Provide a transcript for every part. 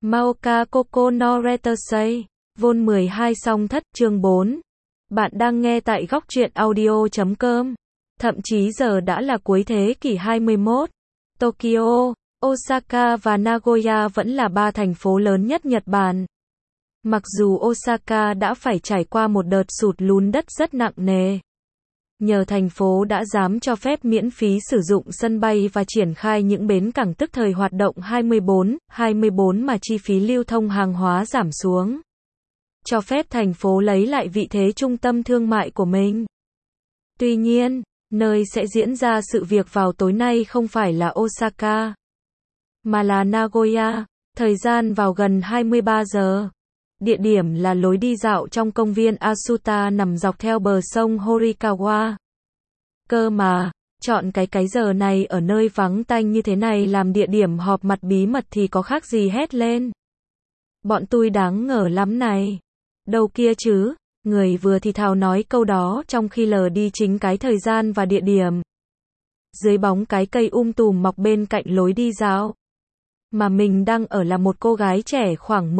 Maoka Koko no Retasei, Vol 12 song thất, chương 4. Bạn đang nghe tại góc truyện audio.com. Thậm chí giờ đã là cuối thế kỷ 21. Tokyo, Osaka và Nagoya vẫn là ba thành phố lớn nhất Nhật Bản. Mặc dù Osaka đã phải trải qua một đợt sụt lún đất rất nặng nề. Nhờ thành phố đã dám cho phép miễn phí sử dụng sân bay và triển khai những bến cảng tức thời hoạt động 24/24 mà chi phí lưu thông hàng hóa giảm xuống. Cho phép thành phố lấy lại vị thế trung tâm thương mại của mình. Tuy nhiên, nơi sẽ diễn ra sự việc vào tối nay không phải là Osaka, mà là Nagoya, thời gian vào gần 23 giờ. Địa điểm là lối đi dạo trong công viên Asuta nằm dọc theo bờ sông Horikawa. Cơ mà, chọn cái giờ này ở nơi vắng tanh như thế này làm địa điểm họp mặt bí mật thì có khác gì hét lên. Bọn tôi đáng ngờ lắm này. Đâu kia chứ, người vừa thì thào nói câu đó trong khi lờ đi chính cái thời gian và địa điểm. Dưới bóng cái cây tùm mọc bên cạnh lối đi dạo. Mà mình đang ở là một cô gái trẻ khoảng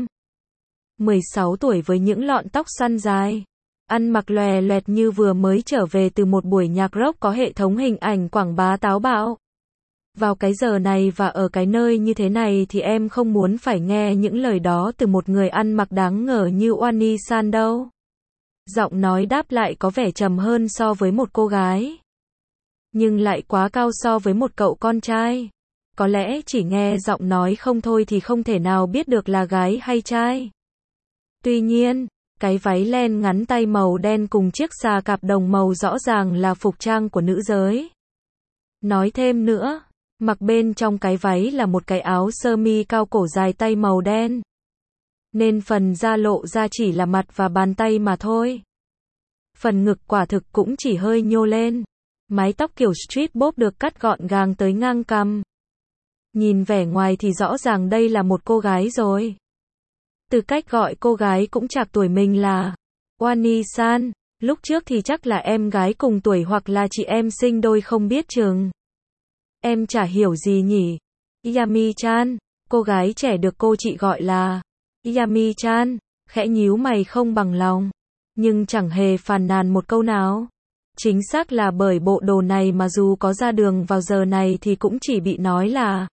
15-16 tuổi với những lọn tóc xoăn dài. Ăn mặc lòe loẹt như vừa mới trở về từ một buổi nhạc rock có hệ thống hình ảnh quảng bá táo bạo. Vào cái giờ này và ở cái nơi như thế này thì em không muốn phải nghe những lời đó từ một người ăn mặc đáng ngờ như Wani-san đâu. Giọng nói đáp lại có vẻ trầm hơn so với một cô gái. Nhưng lại quá cao so với một cậu con trai. Có lẽ chỉ nghe giọng nói không thôi thì không thể nào biết được là gái hay trai. Tuy nhiên, cái váy len ngắn tay màu đen cùng chiếc xà cạp đồng màu rõ ràng là phục trang của nữ giới. Nói thêm nữa, mặc bên trong cái váy là một cái áo sơ mi cao cổ dài tay màu đen. Nên phần da lộ ra chỉ là mặt và bàn tay mà thôi. Phần ngực quả thực cũng chỉ hơi nhô lên. Mái tóc kiểu street bob được cắt gọn gàng tới ngang cằm. Nhìn vẻ ngoài thì rõ ràng đây là một cô gái rồi. Từ cách gọi cô gái cũng chạc tuổi mình là Wani-san, lúc trước thì chắc là em gái cùng tuổi hoặc là chị em sinh đôi không biết chừng. Em chả hiểu gì nhỉ. Yami-chan, cô gái trẻ được cô chị gọi là Yami-chan, khẽ nhíu mày không bằng lòng, nhưng chẳng hề phàn nàn một câu nào. Chính xác là bởi bộ đồ này mà dù có ra đường vào giờ này thì cũng chỉ bị nói là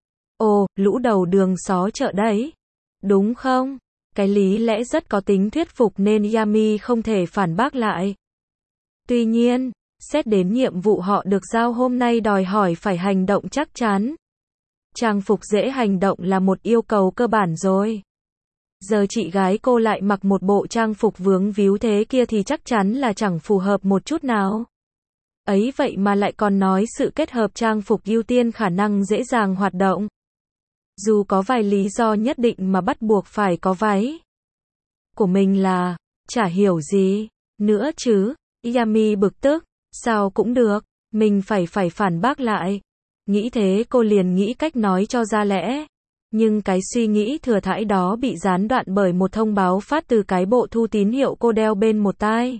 ồ, lũ đầu đường xó chợ đấy. Đúng không? Cái lý lẽ rất có tính thuyết phục nên Yami không thể phản bác lại. Tuy nhiên, xét đến nhiệm vụ họ được giao hôm nay đòi hỏi phải hành động chắc chắn. Trang phục dễ hành động là một yêu cầu cơ bản rồi. Giờ chị gái cô lại mặc một bộ trang phục vướng víu thế kia thì chắc chắn là chẳng phù hợp một chút nào. Ấy vậy mà lại còn nói sự kết hợp trang phục ưu tiên khả năng dễ dàng hoạt động. Dù có vài lý do nhất định mà bắt buộc phải có váy của mình là, chả hiểu gì nữa chứ. Yami bực tức, sao cũng được, mình phải phản bác lại. Nghĩ thế cô liền nghĩ cách nói cho ra lẽ. Nhưng cái suy nghĩ thừa thãi đó bị gián đoạn bởi một thông báo phát từ cái bộ thu tín hiệu cô đeo bên một tai.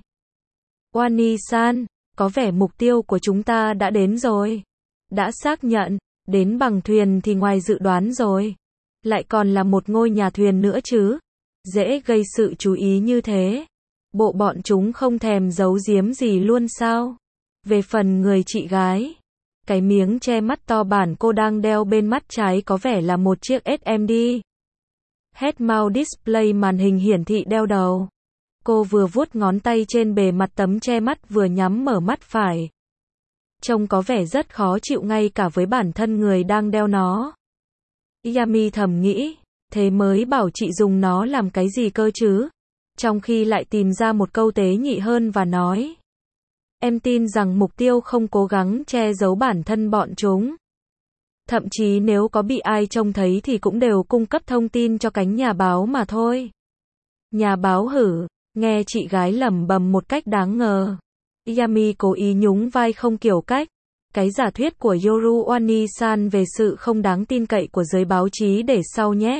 Wani-san, có vẻ mục tiêu của chúng ta đã đến rồi. Đã xác nhận, đến bằng thuyền thì ngoài dự đoán rồi. Lại còn là một ngôi nhà thuyền nữa chứ. Dễ gây sự chú ý như thế. Bộ bọn chúng không thèm giấu giếm gì luôn sao? Về phần người chị gái, cái miếng che mắt to bản cô đang đeo bên mắt trái có vẻ là một chiếc SMD Head-mount display màn hình hiển thị đeo đầu. Cô vừa vuốt ngón tay trên bề mặt tấm che mắt vừa nhắm mở mắt phải. Trông có vẻ rất khó chịu ngay cả với bản thân người đang đeo nó. Yami thầm nghĩ, thế mới bảo chị dùng nó làm cái gì cơ chứ? Trong khi lại tìm ra một câu tế nhị hơn và nói. Em tin rằng mục tiêu không cố gắng che giấu bản thân bọn chúng. Thậm chí nếu có bị ai trông thấy thì cũng đều cung cấp thông tin cho cánh nhà báo mà thôi. Nhà báo hử, nghe chị gái lẩm bẩm một cách đáng ngờ. Yami cố ý nhún vai không kiểu cách. Cái giả thuyết của Yoru Wani-san về sự không đáng tin cậy của giới báo chí để sau nhé.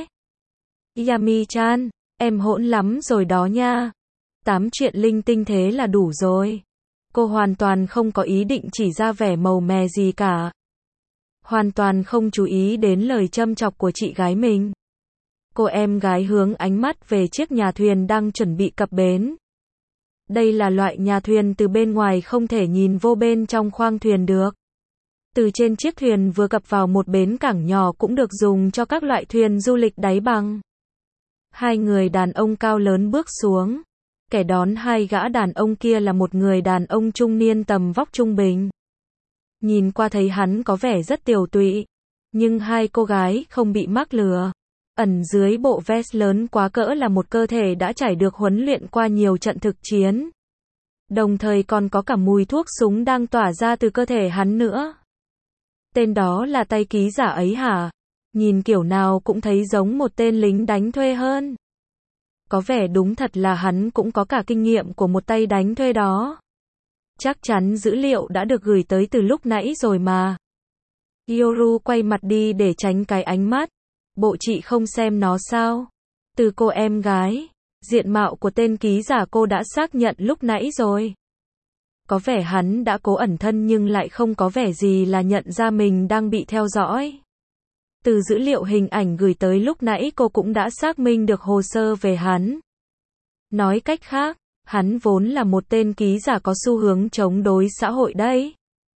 Yami-chan, em hỗn lắm rồi đó nha. 8 chuyện linh tinh thế là đủ rồi. Cô hoàn toàn không có ý định chỉ ra vẻ màu mè gì cả. Hoàn toàn không chú ý đến lời châm chọc của chị gái mình. Cô em gái hướng ánh mắt về chiếc nhà thuyền đang chuẩn bị cập bến. Đây là loại nhà thuyền từ bên ngoài không thể nhìn vô bên trong khoang thuyền được. Từ trên chiếc thuyền vừa cập vào một bến cảng nhỏ cũng được dùng cho các loại thuyền du lịch đáy bằng. Hai người đàn ông cao lớn bước xuống. Kẻ đón hai gã đàn ông kia là một người đàn ông trung niên tầm vóc trung bình. Nhìn qua thấy hắn có vẻ rất tiều tụy. Nhưng hai cô gái không bị mắc lừa. Ẩn dưới bộ vest lớn quá cỡ là một cơ thể đã trải được huấn luyện qua nhiều trận thực chiến. Đồng thời còn có cả mùi thuốc súng đang tỏa ra từ cơ thể hắn nữa. Tên đó là tay ký giả ấy hả? Nhìn kiểu nào cũng thấy giống một tên lính đánh thuê hơn. Có vẻ đúng thật là hắn cũng có cả kinh nghiệm của một tay đánh thuê đó. Chắc chắn dữ liệu đã được gửi tới từ lúc nãy rồi mà. Yoru quay mặt đi để tránh cái ánh mắt. Bộ chị không xem nó sao? Từ cô em gái, diện mạo của tên ký giả cô đã xác nhận lúc nãy rồi. Có vẻ hắn đã cố ẩn thân nhưng lại không có vẻ gì là nhận ra mình đang bị theo dõi. Từ dữ liệu hình ảnh gửi tới lúc nãy cô cũng đã xác minh được hồ sơ về hắn. Nói cách khác, hắn vốn là một tên ký giả có xu hướng chống đối xã hội đấy.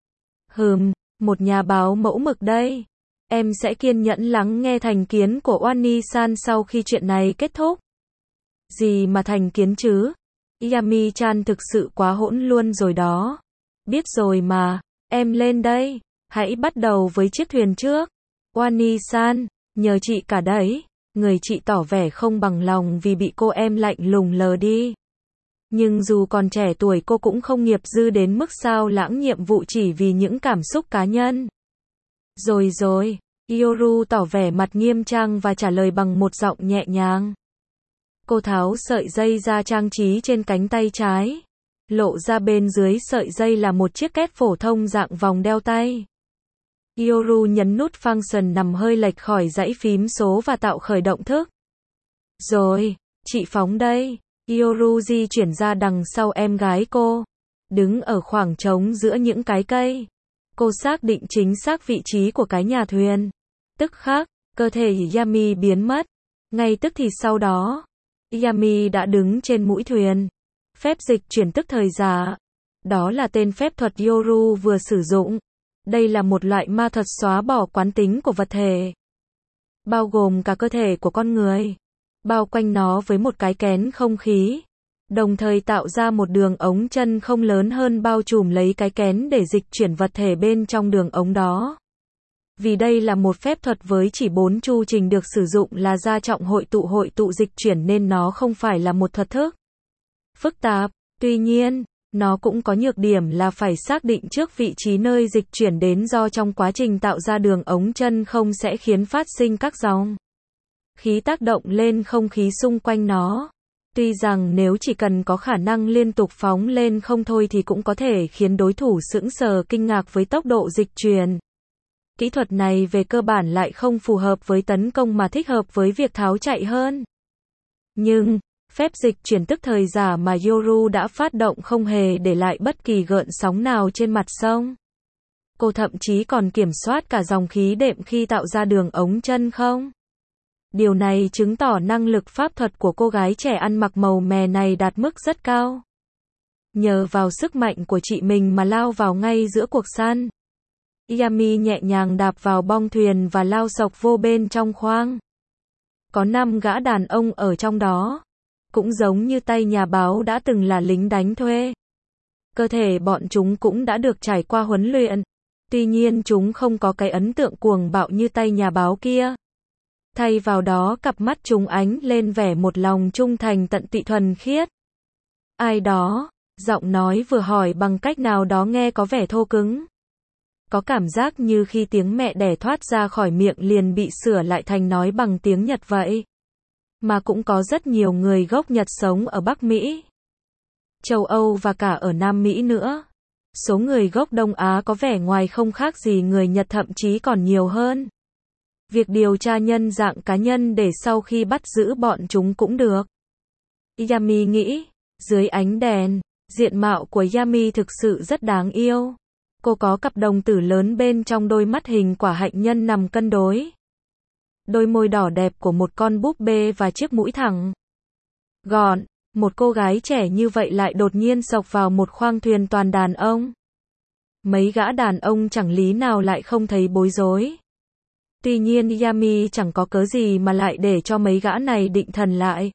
Một nhà báo mẫu mực đây. Em sẽ kiên nhẫn lắng nghe thành kiến của Wani-san sau khi chuyện này kết thúc. Gì mà thành kiến chứ? Yami-chan thực sự quá hỗn luôn rồi đó. Biết rồi mà, em lên đây. Hãy bắt đầu với chiếc thuyền trước. Wani-san, nhờ chị cả đấy. Người chị tỏ vẻ không bằng lòng vì bị cô em lạnh lùng lờ đi. Nhưng dù còn trẻ tuổi cô cũng không nghiệp dư đến mức sao lãng nhiệm vụ chỉ vì những cảm xúc cá nhân. Rồi, Yoru tỏ vẻ mặt nghiêm trang và trả lời bằng một giọng nhẹ nhàng. Cô tháo sợi dây ra trang trí trên cánh tay trái. Lộ ra bên dưới sợi dây là một chiếc két phổ thông dạng vòng đeo tay. Yoru nhấn nút function nằm hơi lệch khỏi dãy phím số và tạo khởi động thức. Rồi, chị phóng đây. Yoru di chuyển ra đằng sau em gái cô. Đứng ở khoảng trống giữa những cái cây. Cô xác định chính xác vị trí của cái nhà thuyền. Tức khắc, cơ thể Yami biến mất. Ngay tức thì sau đó, Yami đã đứng trên mũi thuyền. Phép dịch chuyển tức thời giả. Đó là tên phép thuật Yoru vừa sử dụng. Đây là một loại ma thuật xóa bỏ quán tính của vật thể. Bao gồm cả cơ thể của con người. Bao quanh nó với một cái kén không khí. Đồng thời tạo ra một đường ống chân không lớn hơn bao trùm lấy cái kén để dịch chuyển vật thể bên trong đường ống đó. Vì đây là một phép thuật với chỉ 4 chu trình được sử dụng là gia trọng hội tụ dịch chuyển nên nó không phải là một thuật thức phức tạp. Tuy nhiên, nó cũng có nhược điểm là phải xác định trước vị trí nơi dịch chuyển đến do trong quá trình tạo ra đường ống chân không sẽ khiến phát sinh các dòng khí tác động lên không khí xung quanh nó. Tuy rằng nếu chỉ cần có khả năng liên tục phóng lên không thôi thì cũng có thể khiến đối thủ sững sờ kinh ngạc với tốc độ dịch chuyển. Kỹ thuật này về cơ bản lại không phù hợp với tấn công mà thích hợp với việc tháo chạy hơn. Nhưng, phép dịch chuyển tức thời giả mà Yoru đã phát động không hề để lại bất kỳ gợn sóng nào trên mặt sông. Cô thậm chí còn kiểm soát cả dòng khí đệm khi tạo ra đường ống chân không. Điều này chứng tỏ năng lực pháp thuật của cô gái trẻ ăn mặc màu mè này đạt mức rất cao. Nhờ vào sức mạnh của chị mình mà lao vào ngay giữa cuộc săn. Yami nhẹ nhàng đạp vào bong thuyền và lao sộc vô bên trong khoang. Có 5 gã đàn ông ở trong đó. Cũng giống như tay nhà báo đã từng là lính đánh thuê. Cơ thể bọn chúng cũng đã được trải qua huấn luyện. Tuy nhiên chúng không có cái ấn tượng cuồng bạo như tay nhà báo kia. Thay vào đó cặp mắt chúng ánh lên vẻ một lòng trung thành tận tụy thuần khiết. Ai đó, giọng nói vừa hỏi bằng cách nào đó nghe có vẻ thô cứng. Có cảm giác như khi tiếng mẹ đẻ thoát ra khỏi miệng liền bị sửa lại thành nói bằng tiếng Nhật vậy. Mà cũng có rất nhiều người gốc Nhật sống ở Bắc Mỹ, châu Âu và cả ở Nam Mỹ nữa. Số người gốc Đông Á có vẻ ngoài không khác gì người Nhật thậm chí còn nhiều hơn. Việc điều tra nhân dạng cá nhân để sau khi bắt giữ bọn chúng cũng được. Yami nghĩ, dưới ánh đèn, diện mạo của Yami thực sự rất đáng yêu. Cô có cặp đồng tử lớn bên trong đôi mắt hình quả hạnh nhân nằm cân đối. đôi môi đỏ đẹp của một con búp bê và chiếc mũi thẳng gọn. Một cô gái trẻ như vậy lại đột nhiên xộc vào một khoang thuyền toàn đàn ông. Mấy gã đàn ông chẳng lý nào lại không thấy bối rối. Tuy nhiên Yami chẳng có cớ gì mà lại để cho mấy gã này định thần lại.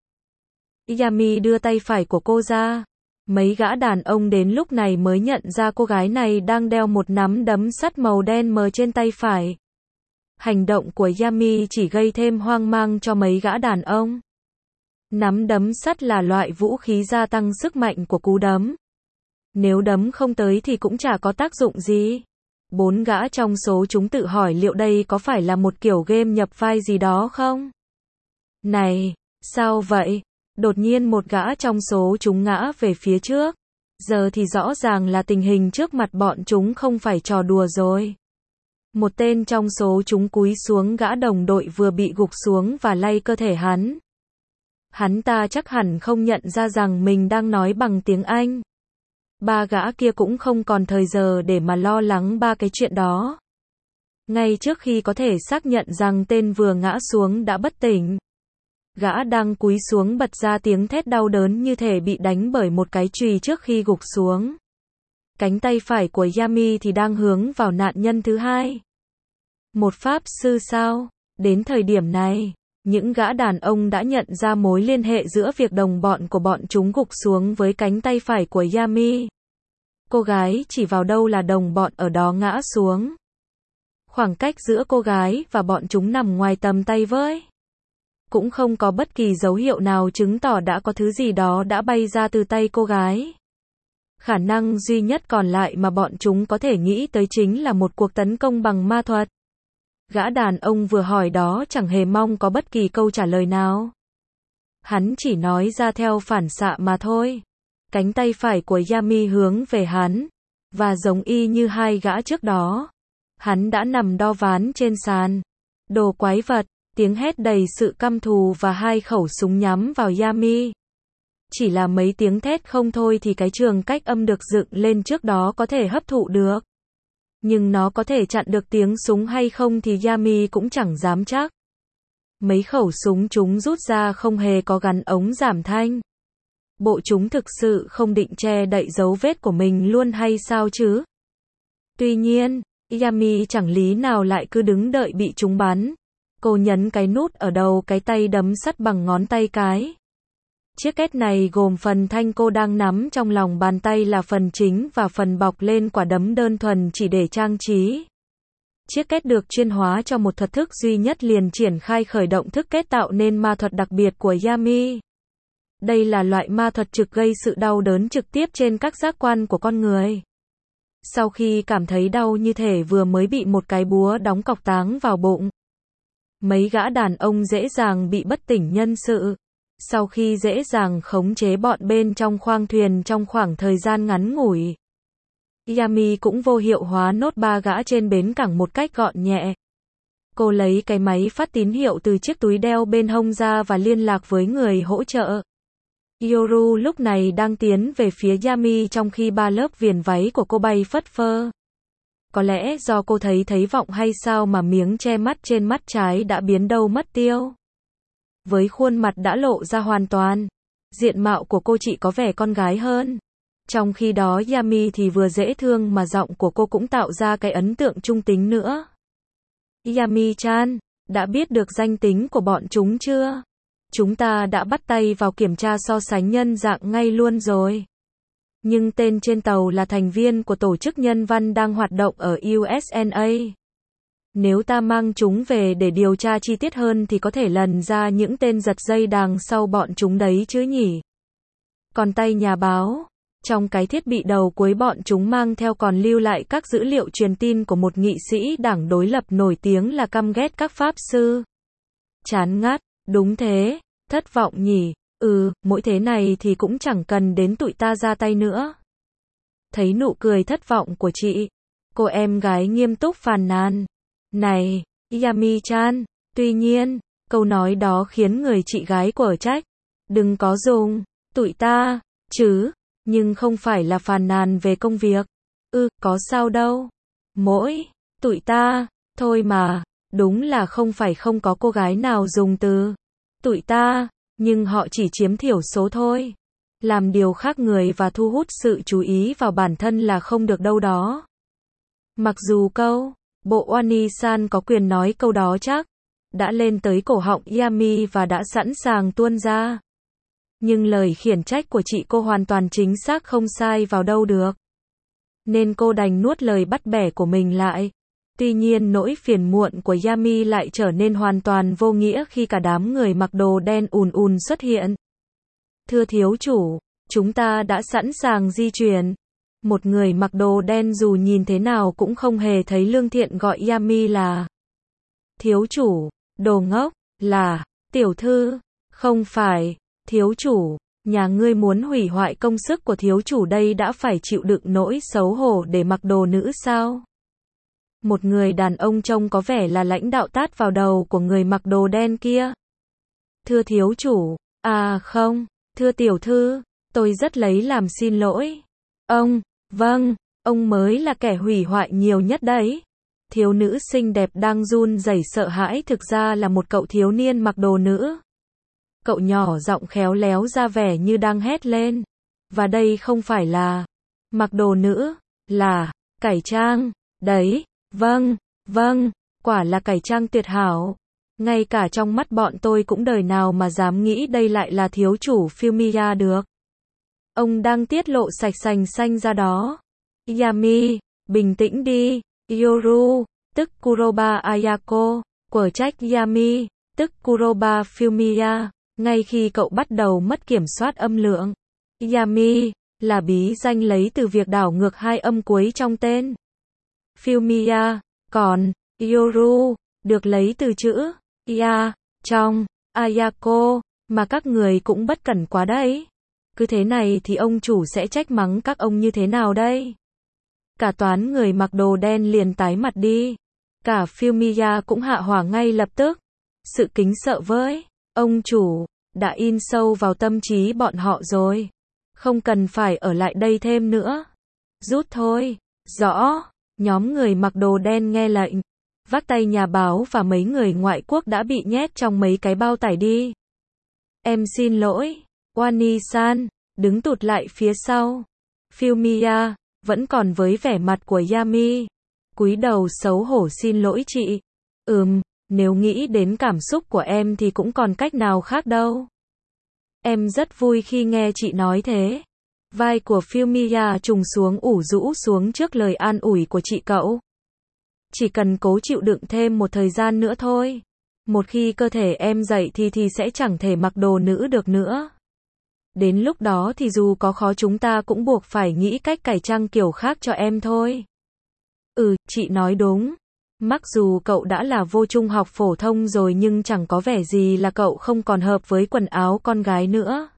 Yami đưa tay phải của cô ra. Mấy gã đàn ông đến lúc này mới nhận ra cô gái này đang đeo một nắm đấm sắt màu đen mờ trên tay phải. Hành động của Yami chỉ gây thêm hoang mang cho mấy gã đàn ông. Nắm đấm sắt là loại vũ khí gia tăng sức mạnh của cú đấm. Nếu đấm không tới thì cũng chả có tác dụng gì. 4 gã trong số chúng tự hỏi liệu đây có phải là một kiểu game nhập vai gì đó không? Này, sao vậy? Đột nhiên một gã trong số chúng ngã về phía trước. Giờ thì rõ ràng là tình hình trước mặt bọn chúng không phải trò đùa rồi. Một tên trong số chúng cúi xuống gã đồng đội vừa bị gục xuống và lay cơ thể hắn. Hắn ta chắc hẳn không nhận ra rằng mình đang nói bằng tiếng Anh. 3 gã kia cũng không còn thời giờ để mà lo lắng ba cái chuyện đó. Ngay trước khi có thể xác nhận rằng tên vừa ngã xuống đã bất tỉnh, gã đang cúi xuống bật ra tiếng thét đau đớn như thể bị đánh bởi một cái chùy trước khi gục xuống. Cánh tay phải của Yami thì đang hướng vào nạn nhân thứ hai. Một pháp sư sao? Đến thời điểm này, những gã đàn ông đã nhận ra mối liên hệ giữa việc đồng bọn của bọn chúng gục xuống với cánh tay phải của Yami. Cô gái chỉ vào đâu là đồng bọn ở đó ngã xuống. Khoảng cách giữa cô gái và bọn chúng nằm ngoài tầm tay với. Cũng không có bất kỳ dấu hiệu nào chứng tỏ đã có thứ gì đó đã bay ra từ tay cô gái. Khả năng duy nhất còn lại mà bọn chúng có thể nghĩ tới chính là một cuộc tấn công bằng ma thuật. Gã đàn ông vừa hỏi đó chẳng hề mong có bất kỳ câu trả lời nào. Hắn chỉ nói ra theo phản xạ mà thôi. Cánh tay phải của Yami hướng về hắn. Và giống y như hai gã trước đó, hắn đã nằm đo ván trên sàn. Đồ quái vật, tiếng hét đầy sự căm thù và 2 khẩu súng nhắm vào Yami. Chỉ là mấy tiếng thét không thôi thì cái trường cách âm được dựng lên trước đó có thể hấp thụ được. Nhưng nó có thể chặn được tiếng súng hay không thì Yami cũng chẳng dám chắc. Mấy khẩu súng chúng rút ra không hề có gắn ống giảm thanh. Bộ chúng thực sự không định che đậy dấu vết của mình luôn hay sao chứ? Tuy nhiên, Yami chẳng lý nào lại cứ đứng đợi bị chúng bắn. Cô nhấn cái nút ở đầu cái tay đấm sắt bằng ngón tay cái. Chiếc két này gồm phần thanh cô đang nắm trong lòng bàn tay là phần chính và phần bọc lên quả đấm đơn thuần chỉ để trang trí. Chiếc két được chuyên hóa cho một thuật thức duy nhất liền triển khai khởi động thức két tạo nên ma thuật đặc biệt của Yami. Đây là loại ma thuật trực gây sự đau đớn trực tiếp trên các giác quan của con người. Sau khi cảm thấy đau như thể vừa mới bị một cái búa đóng cọc táng vào bụng, mấy gã đàn ông dễ dàng bị bất tỉnh nhân sự. Sau khi dễ dàng khống chế bọn bên trong khoang thuyền trong khoảng thời gian ngắn ngủi, Yami cũng vô hiệu hóa nốt 3 gã trên bến cảng một cách gọn nhẹ. Cô lấy cái máy phát tín hiệu từ chiếc túi đeo bên hông ra và liên lạc với người hỗ trợ. Yoru lúc này đang tiến về phía Yami trong khi 3 lớp viền váy của cô bay phất phơ. Có lẽ do cô thấy vọng hay sao mà miếng che mắt trên mắt trái đã biến đâu mất tiêu. Với khuôn mặt đã lộ ra hoàn toàn, diện mạo của cô chị có vẻ con gái hơn. Trong khi đó Yami thì vừa dễ thương mà giọng của cô cũng tạo ra cái ấn tượng trung tính nữa. Yami-chan, đã biết được danh tính của bọn chúng chưa? Chúng ta đã bắt tay vào kiểm tra so sánh nhân dạng ngay luôn rồi. Nhưng tên trên tàu là thành viên của tổ chức nhân văn đang hoạt động ở USNA. Nếu ta mang chúng về để điều tra chi tiết hơn thì có thể lần ra những tên giật dây đằng sau bọn chúng đấy chứ nhỉ? Còn tay nhà báo, trong cái thiết bị đầu cuối bọn chúng mang theo còn lưu lại các dữ liệu truyền tin của một nghị sĩ đảng đối lập nổi tiếng là căm ghét các pháp sư. Chán ngắt, đúng thế, thất vọng nhỉ? Mỗi thế này thì cũng chẳng cần đến tụi ta ra tay nữa. Thấy nụ cười thất vọng của chị, cô em gái nghiêm túc phàn nàn. Này, Yami-chan, tuy nhiên, câu nói đó khiến người chị gái quở trách. Đừng có dùng, tụi ta, chứ, nhưng không phải là phàn nàn về công việc. Có sao đâu. Mỗi, tụi ta, thôi mà, Đúng là không phải không có cô gái nào dùng từ tụi ta, nhưng họ chỉ chiếm thiểu số thôi. Làm điều khác người và thu hút sự chú ý vào bản thân là không được đâu đó. Mặc dù bộ Wani-san có quyền nói câu đó chắc đã lên tới cổ họng Yami và đã sẵn sàng tuôn ra. Nhưng lời khiển trách của chị cô hoàn toàn chính xác không sai vào đâu được. Nên cô đành nuốt lời bắt bẻ của mình lại. Tuy nhiên nỗi phiền muộn của Yami lại trở nên hoàn toàn vô nghĩa khi cả đám người mặc đồ đen ùn ùn xuất hiện. Thưa thiếu chủ, chúng ta đã sẵn sàng di chuyển. Một người mặc đồ đen dù nhìn thế nào cũng không hề thấy lương thiện gọi Yami là thiếu chủ, đồ ngốc, là tiểu thư, không phải, thiếu chủ, nhà ngươi muốn hủy hoại công sức của thiếu chủ đây đã phải chịu đựng nỗi xấu hổ để mặc đồ nữ sao? Một người đàn ông trông có vẻ là lãnh đạo tát vào đầu của người mặc đồ đen kia. Thưa thiếu chủ, à không, thưa tiểu thư, tôi rất lấy làm xin lỗi. Vâng, ông mới là kẻ hủy hoại nhiều nhất đấy. Thiếu nữ xinh đẹp đang run rẩy sợ hãi thực ra là một cậu thiếu niên mặc đồ nữ. Cậu nhỏ giọng khéo léo ra vẻ như đang hét lên. Và đây không phải là mặc đồ nữ, là cải trang, đấy, vâng, quả là cải trang tuyệt hảo. Ngay cả trong mắt bọn tôi cũng đời nào mà dám nghĩ đây lại là thiếu chủ Fumiya được. Ông đang tiết lộ sạch sành xanh ra đó. Yami, bình tĩnh đi. Yoru, tức Kuroba Ayako, quở trách Yami, tức Kuroba Fumiya, ngay khi cậu bắt đầu mất kiểm soát âm lượng. Yami, là bí danh lấy từ việc đảo ngược hai âm cuối trong tên. Fumiya, còn, Yoru, được lấy từ chữ, ya, trong, Ayako, mà các người cũng bất cẩn quá đấy. Cứ thế này thì ông chủ sẽ trách mắng các ông như thế nào đây? Cả toán người mặc đồ đen liền tái mặt đi. Cả Fumiya cũng hạ hỏa ngay lập tức. Sự kính sợ với ông chủ đã in sâu vào tâm trí bọn họ rồi. Không cần phải ở lại đây thêm nữa. Rút thôi. Rõ. Nhóm người mặc đồ đen nghe lệnh. Vác tay nhà báo và mấy người ngoại quốc đã bị nhét trong mấy cái bao tải đi. Em xin lỗi. Wani-san, đứng tụt lại phía sau. Fumiya, vẫn còn với vẻ mặt của Yami. Cúi đầu xấu hổ xin lỗi chị. Nếu nghĩ đến cảm xúc của em thì cũng còn cách nào khác đâu. Em rất vui khi nghe chị nói thế. Vai của Fumiya trùng xuống ủ rũ xuống trước lời an ủi của chị cậu. Chỉ cần cố chịu đựng thêm một thời gian nữa thôi. Một khi cơ thể em dậy thì sẽ chẳng thể mặc đồ nữ được nữa. Đến lúc đó thì dù có khó chúng ta cũng buộc phải nghĩ cách cải trang kiểu khác cho em thôi. Chị nói đúng. Mặc dù cậu đã là vô trung học phổ thông rồi nhưng chẳng có vẻ gì là cậu không còn hợp với quần áo con gái nữa.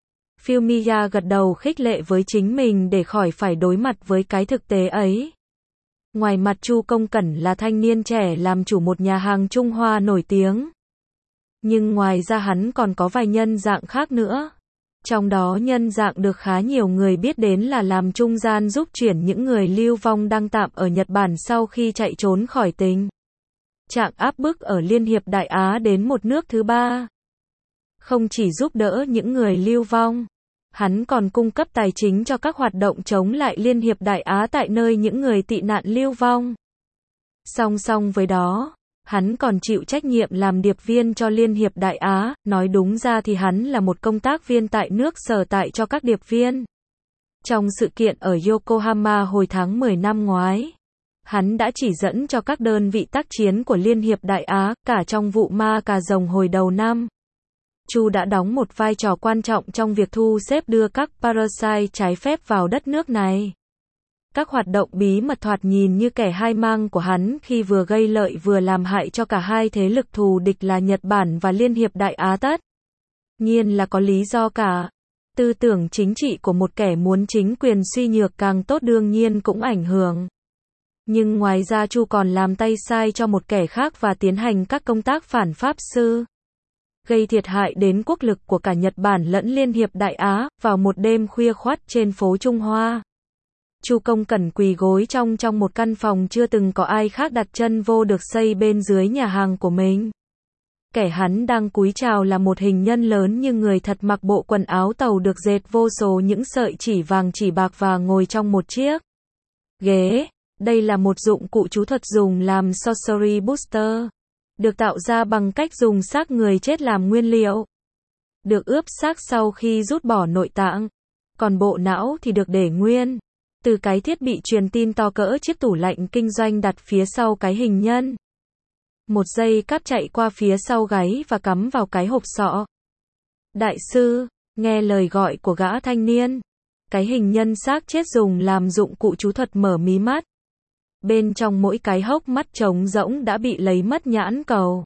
Fumiya gật đầu khích lệ với chính mình để khỏi phải đối mặt với cái thực tế ấy. Ngoài mặt Chu Công Cẩn là thanh niên trẻ làm chủ một nhà hàng Trung Hoa nổi tiếng. Nhưng ngoài ra hắn còn có vài nhân dạng khác nữa. Trong đó nhân dạng được khá nhiều người biết đến là làm trung gian giúp chuyển những người lưu vong đang tạm ở Nhật Bản sau khi chạy trốn khỏi tình trạng áp bức ở Liên hiệp Đại Á đến một nước thứ ba. Không chỉ giúp đỡ những người lưu vong, hắn còn cung cấp tài chính cho các hoạt động chống lại Liên hiệp Đại Á tại nơi những người tị nạn lưu vong. Song song với đó, hắn còn chịu trách nhiệm làm điệp viên cho Liên hiệp Đại Á, nói đúng ra thì hắn là một công tác viên tại nước sở tại cho các điệp viên. Trong sự kiện ở Yokohama hồi tháng 10 năm ngoái, hắn đã chỉ dẫn cho các đơn vị tác chiến của Liên hiệp Đại Á, cả trong vụ ma cà rồng hồi đầu năm. Chu đã đóng một vai trò quan trọng trong việc thu xếp đưa các parasite trái phép vào đất nước này. Các hoạt động bí mật thoạt nhìn như kẻ hai mang của hắn khi vừa gây lợi vừa làm hại cho cả hai thế lực thù địch là Nhật Bản và Liên hiệp Đại Á tất nhiên là có lý do cả. Tư tưởng chính trị của một kẻ muốn chính quyền suy nhược càng tốt đương nhiên cũng ảnh hưởng. Nhưng ngoài ra Chu còn làm tay sai cho một kẻ khác và tiến hành các công tác phản pháp sư, gây thiệt hại đến quốc lực của cả Nhật Bản lẫn Liên hiệp Đại Á vào một đêm khuya khoắt trên phố Trung Hoa. Chu Công Cẩn quỳ gối trong một căn phòng chưa từng có ai khác đặt chân vô được xây bên dưới nhà hàng của mình. Kẻ hắn đang cúi chào là một hình nhân lớn như người thật, mặc bộ quần áo tàu được dệt vô số những sợi chỉ vàng chỉ bạc và ngồi trong một chiếc ghế. Đây là một dụng cụ chú thuật dùng làm sorcery booster, được tạo ra bằng cách dùng xác người chết làm nguyên liệu, được ướp xác sau khi rút bỏ nội tạng, còn bộ não thì được để nguyên. Từ cái thiết bị truyền tin to cỡ chiếc tủ lạnh kinh doanh đặt phía sau cái hình nhân. Một dây cáp chạy qua phía sau gáy và cắm vào cái hộp sọ. Đại sư, nghe lời gọi của gã thanh niên, cái hình nhân xác chết dùng làm dụng cụ chú thuật mở mí mắt. Bên trong mỗi cái hốc mắt trống rỗng đã bị lấy mất nhãn cầu.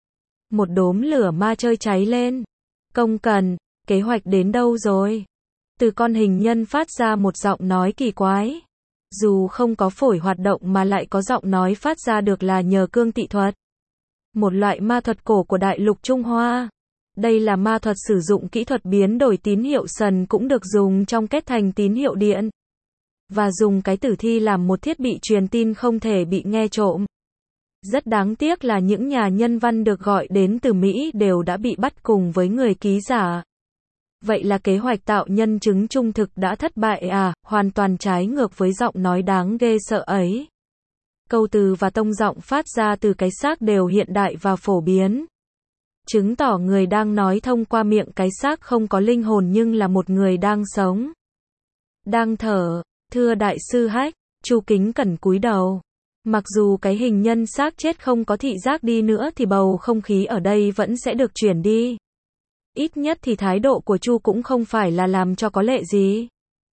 Một đốm lửa ma chơi cháy lên. Công Cần, kế hoạch đến đâu rồi? Từ con hình nhân phát ra một giọng nói kỳ quái. Dù không có phổi hoạt động mà lại có giọng nói phát ra được là nhờ cương tị thuật, một loại ma thuật cổ của đại lục Trung Hoa. Đây là ma thuật sử dụng kỹ thuật biến đổi tín hiệu sần, cũng được dùng trong kết thành tín hiệu điện, và dùng cái tử thi làm một thiết bị truyền tin không thể bị nghe trộm. Rất đáng tiếc là những nhà nhân văn được gọi đến từ Mỹ đều đã bị bắt cùng với người ký giả. Vậy là kế hoạch tạo nhân chứng trung thực đã thất bại à? Hoàn toàn trái ngược với giọng nói đáng ghê sợ ấy. Câu từ và tông giọng phát ra từ cái xác đều hiện đại và phổ biến, chứng tỏ người đang nói thông qua miệng cái xác không có linh hồn nhưng là một người đang sống, đang thở. Thưa đại sư Hách, Chu Kính Cẩn cúi đầu. Mặc dù cái hình nhân xác chết không có thị giác đi nữa thì bầu không khí ở đây vẫn sẽ được chuyển đi. Ít nhất thì thái độ của Chu cũng không phải là làm cho có lệ gì.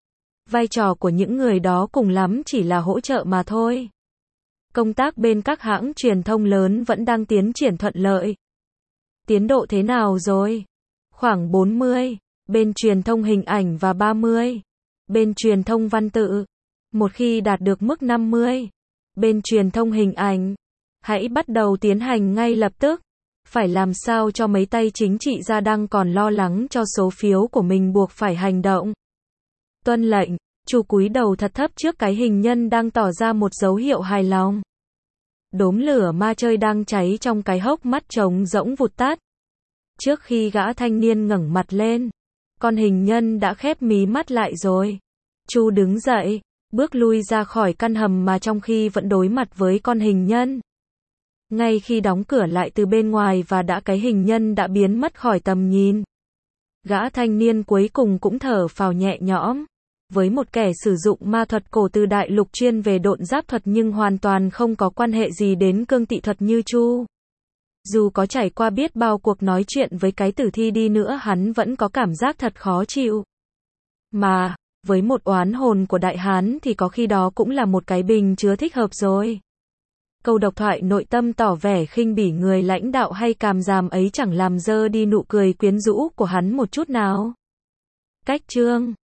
Vai trò của những người đó cùng lắm chỉ là hỗ trợ mà thôi. Công tác bên các hãng truyền thông lớn vẫn đang tiến triển thuận lợi. Tiến độ thế nào rồi? Khoảng 40. Bên truyền thông hình ảnh và 30. Bên truyền thông văn tự. Một khi đạt được mức 50. Bên truyền thông hình ảnh, hãy bắt đầu tiến hành ngay lập tức. Phải làm sao cho mấy tay chính trị gia đang còn lo lắng cho số phiếu của mình buộc phải hành động. Tuân lệnh. Chu cúi đầu thật thấp trước cái hình nhân đang tỏ ra một dấu hiệu hài lòng. Đốm lửa ma chơi đang cháy trong cái hốc mắt trống rỗng vụt tắt. Trước khi gã thanh niên ngẩng mặt lên, con hình nhân đã khép mí mắt lại rồi. Chu đứng dậy, bước lui ra khỏi căn hầm mà trong khi vẫn đối mặt với con hình nhân. Ngay khi đóng cửa lại từ bên ngoài và cái hình nhân đã biến mất khỏi tầm nhìn, gã thanh niên cuối cùng cũng thở phào nhẹ nhõm. Với một kẻ sử dụng ma thuật cổ từ đại lục chuyên về độn giáp thuật nhưng hoàn toàn không có quan hệ gì đến cương tị thuật như Chu, dù có trải qua biết bao cuộc nói chuyện với cái tử thi đi nữa hắn vẫn có cảm giác thật khó chịu. Mà, với một oán hồn của đại hán thì có khi đó cũng là một cái bình chứa thích hợp rồi. Câu độc thoại nội tâm tỏ vẻ khinh bỉ người lãnh đạo hay càm ràm ấy chẳng làm dơ đi nụ cười quyến rũ của hắn một chút nào. Cách chương